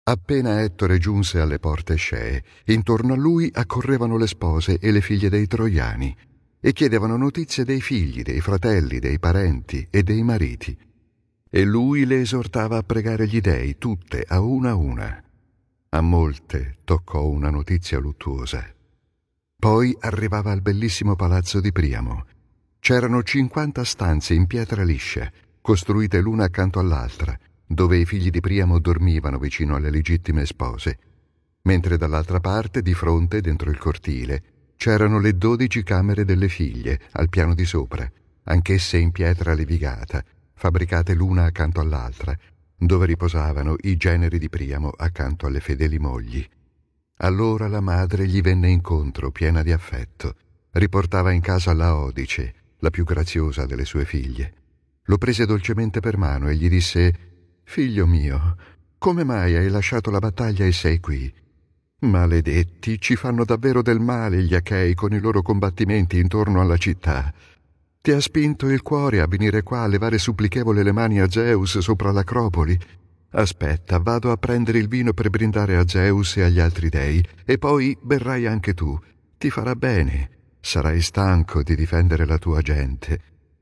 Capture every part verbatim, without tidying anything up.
Appena Ettore giunse alle porte scee, intorno a lui accorrevano le spose e le figlie dei troiani e chiedevano notizie dei figli, dei fratelli, dei parenti e dei mariti. E lui le esortava a pregare gli dei, tutte, a una a una. A molte toccò una notizia luttuosa. Poi arrivava al bellissimo palazzo di Priamo. C'erano cinquanta stanze in pietra liscia, costruite l'una accanto all'altra, dove i figli di Priamo dormivano vicino alle legittime spose, mentre dall'altra parte, di fronte, dentro il cortile, c'erano le dodici camere delle figlie, al piano di sopra, anch'esse in pietra levigata, fabbricate l'una accanto all'altra, dove riposavano i generi di Priamo accanto alle fedeli mogli. Allora la madre gli venne incontro, piena di affetto. Riportava in casa Laodice, la più graziosa delle sue figlie. Lo prese dolcemente per mano e gli disse: «Figlio mio, come mai hai lasciato la battaglia e sei qui? Maledetti, ci fanno davvero del male gli Achei con i loro combattimenti intorno alla città. Ti ha spinto il cuore a venire qua a levare supplichevole le mani a Zeus sopra l'acropoli? Aspetta, vado a prendere il vino per brindare a Zeus e agli altri dei, e poi berrai anche tu. Ti farà bene. Sarai stanco di difendere la tua gente».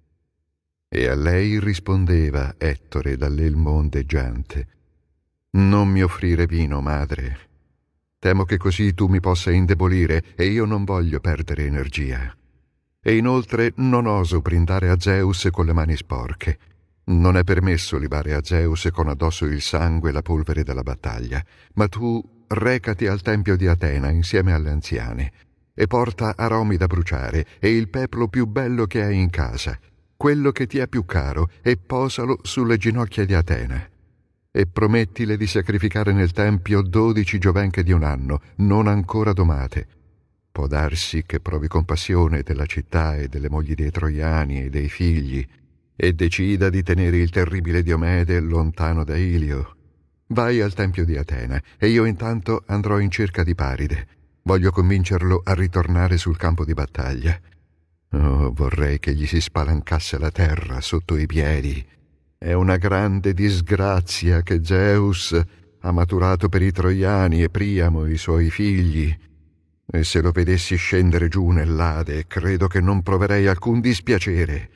E a lei rispondeva Ettore dall'elmo ondeggiante: «Non mi offrire vino, madre. Temo che così tu mi possa indebolire e io non voglio perdere energia. E inoltre non oso brindare a Zeus con le mani sporche. Non è permesso libare a Zeus con addosso il sangue e la polvere della battaglia, ma tu recati al tempio di Atena insieme alle anziane e porta aromi da bruciare e il peplo più bello che hai in casa, quello che ti è più caro, e posalo sulle ginocchia di Atena. E promettile di sacrificare nel tempio dodici giovenche di un anno, non ancora domate. Può darsi che provi compassione della città e delle mogli dei troiani e dei figli, e decida di tenere il terribile Diomede lontano da Ilio. Vai al tempio di Atena, e io intanto andrò in cerca di Paride. Voglio convincerlo a ritornare sul campo di battaglia. Oh, vorrei che gli si spalancasse la terra sotto i piedi. È una grande disgrazia che Zeus ha maturato per i troiani e Priamo i suoi figli. E se lo vedessi scendere giù nell'Ade, credo che non proverei alcun dispiacere».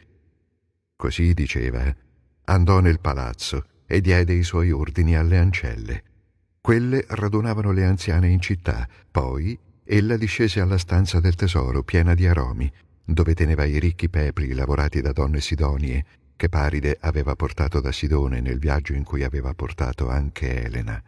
Così diceva, andò nel palazzo e diede i suoi ordini alle ancelle. Quelle radunavano le anziane in città. Poi ella discese alla stanza del tesoro piena di aromi, dove teneva i ricchi pepli lavorati da donne sidonie, che Paride aveva portato da Sidone nel viaggio in cui aveva portato anche Elena.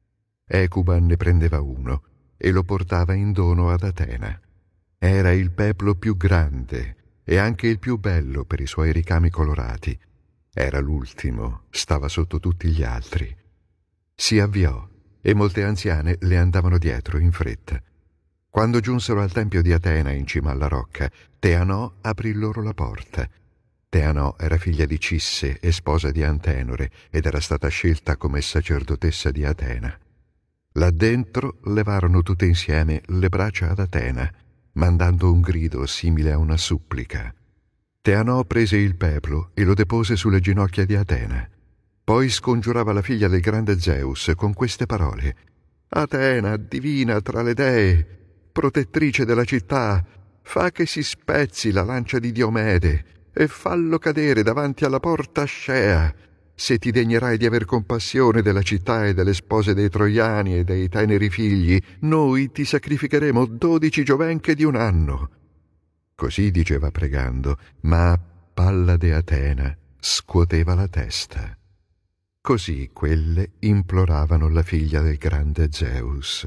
Ecuba ne prendeva uno e lo portava in dono ad Atena. Era il peplo più grande e anche il più bello per i suoi ricami colorati. Era l'ultimo, stava sotto tutti gli altri. Si avviò e molte anziane le andavano dietro in fretta. Quando giunsero al tempio di Atena in cima alla rocca, Teanò aprì loro la porta. Teanò era figlia di Cisse e sposa di Antenore ed era stata scelta come sacerdotessa di Atena. Là dentro levarono tutte insieme le braccia ad Atena, mandando un grido simile a una supplica. Teanò prese il peplo e lo depose sulle ginocchia di Atena. Poi scongiurava la figlia del grande Zeus con queste parole: «Atena, divina tra le dee, protettrice della città, fa che si spezzi la lancia di Diomede e fallo cadere davanti alla porta scea. Se ti degnerai di aver compassione della città e delle spose dei troiani e dei teneri figli, noi ti sacrificheremo dodici giovenche di un anno». Così diceva pregando, ma Pallade Atena scuoteva la testa. Così quelle imploravano la figlia del grande Zeus.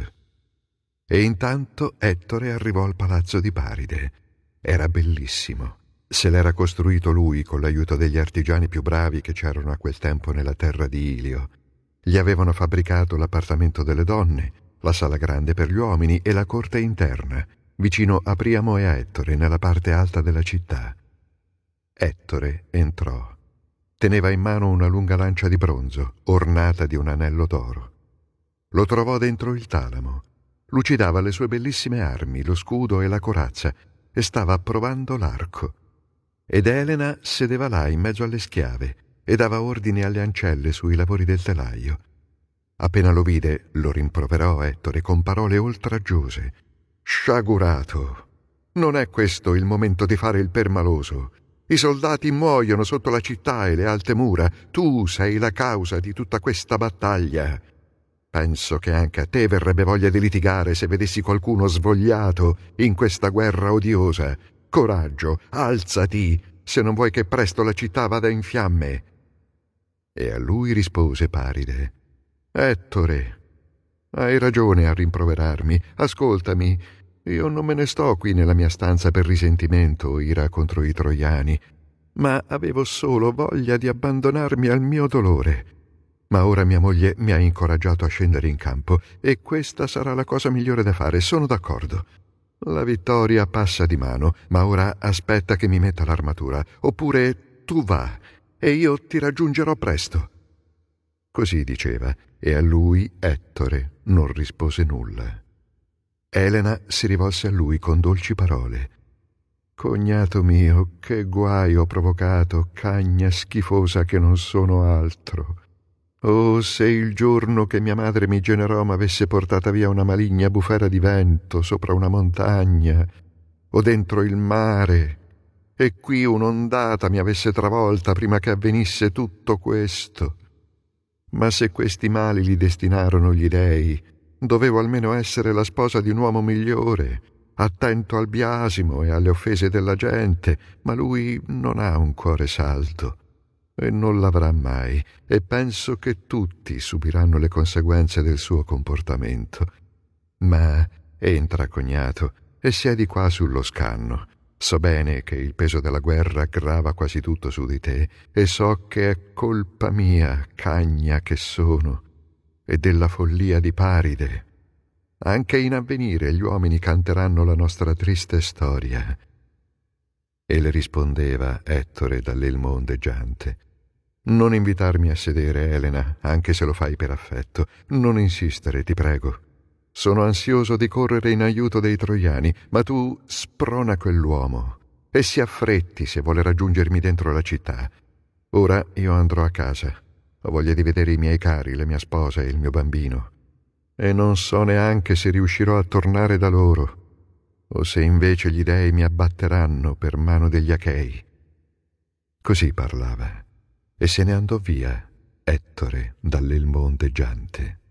E intanto Ettore arrivò al palazzo di Paride. Era bellissimo. Se l'era costruito lui con l'aiuto degli artigiani più bravi che c'erano a quel tempo nella terra di Ilio. Gli avevano fabbricato l'appartamento delle donne, la sala grande per gli uomini e la corte interna, vicino a Priamo e a Ettore, nella parte alta della città. Ettore entrò. Teneva in mano una lunga lancia di bronzo, ornata di un anello d'oro. Lo trovò dentro il talamo. Lucidava le sue bellissime armi, lo scudo e la corazza, e stava provando l'arco. Ed Elena sedeva là in mezzo alle schiave e dava ordini alle ancelle sui lavori del telaio. Appena lo vide, lo rimproverò Ettore con parole oltraggiose. «Sciagurato! Non è questo il momento di fare il permaloso. I soldati muoiono sotto la città e le alte mura. Tu sei la causa di tutta questa battaglia. Penso che anche a te verrebbe voglia di litigare se vedessi qualcuno svogliato in questa guerra odiosa. Coraggio, alzati, se non vuoi che presto la città vada in fiamme». E a lui rispose Paride: «Ettore, hai ragione a rimproverarmi. Ascoltami, io non me ne sto qui nella mia stanza per risentimento o ira contro i troiani, ma avevo solo voglia di abbandonarmi al mio dolore. Ma ora mia moglie mi ha incoraggiato a scendere in campo e questa sarà la cosa migliore da fare, sono d'accordo. La vittoria passa di mano, ma ora aspetta che mi metta l'armatura, oppure tu va e io ti raggiungerò presto». Così diceva, e a lui Ettore non rispose nulla. Elena si rivolse a lui con dolci parole. «Cognato mio, che guai ho provocato, cagna schifosa che non sono altro. Oh, se il giorno che mia madre mi generò m'avesse portata via una maligna bufera di vento sopra una montagna o dentro il mare, e qui un'ondata mi avesse travolta prima che avvenisse tutto questo. Ma se questi mali li destinarono gli dèi, dovevo almeno essere la sposa di un uomo migliore, attento al biasimo e alle offese della gente, ma lui non ha un cuore saldo e non l'avrà mai, e penso che tutti subiranno le conseguenze del suo comportamento. Ma entra, cognato, e siedi qua sullo scanno. So bene che il peso della guerra grava quasi tutto su di te, e so che è colpa mia, cagna che sono, e della follia di Paride. Anche in avvenire gli uomini canteranno la nostra triste storia». E le rispondeva Ettore dall'elmo ondeggiante: «Non invitarmi a sedere, Elena, anche se lo fai per affetto. Non insistere, ti prego. Sono ansioso di correre in aiuto dei troiani, ma tu sprona quell'uomo e si affretti se vuole raggiungermi dentro la città. Ora io andrò a casa. Ho voglia di vedere i miei cari, la mia sposa e il mio bambino. E non so neanche se riuscirò a tornare da loro, o se invece gli dèi mi abbatteranno per mano degli Achei». Così parlava, e se ne andò via Ettore dall'elmo ondeggiante.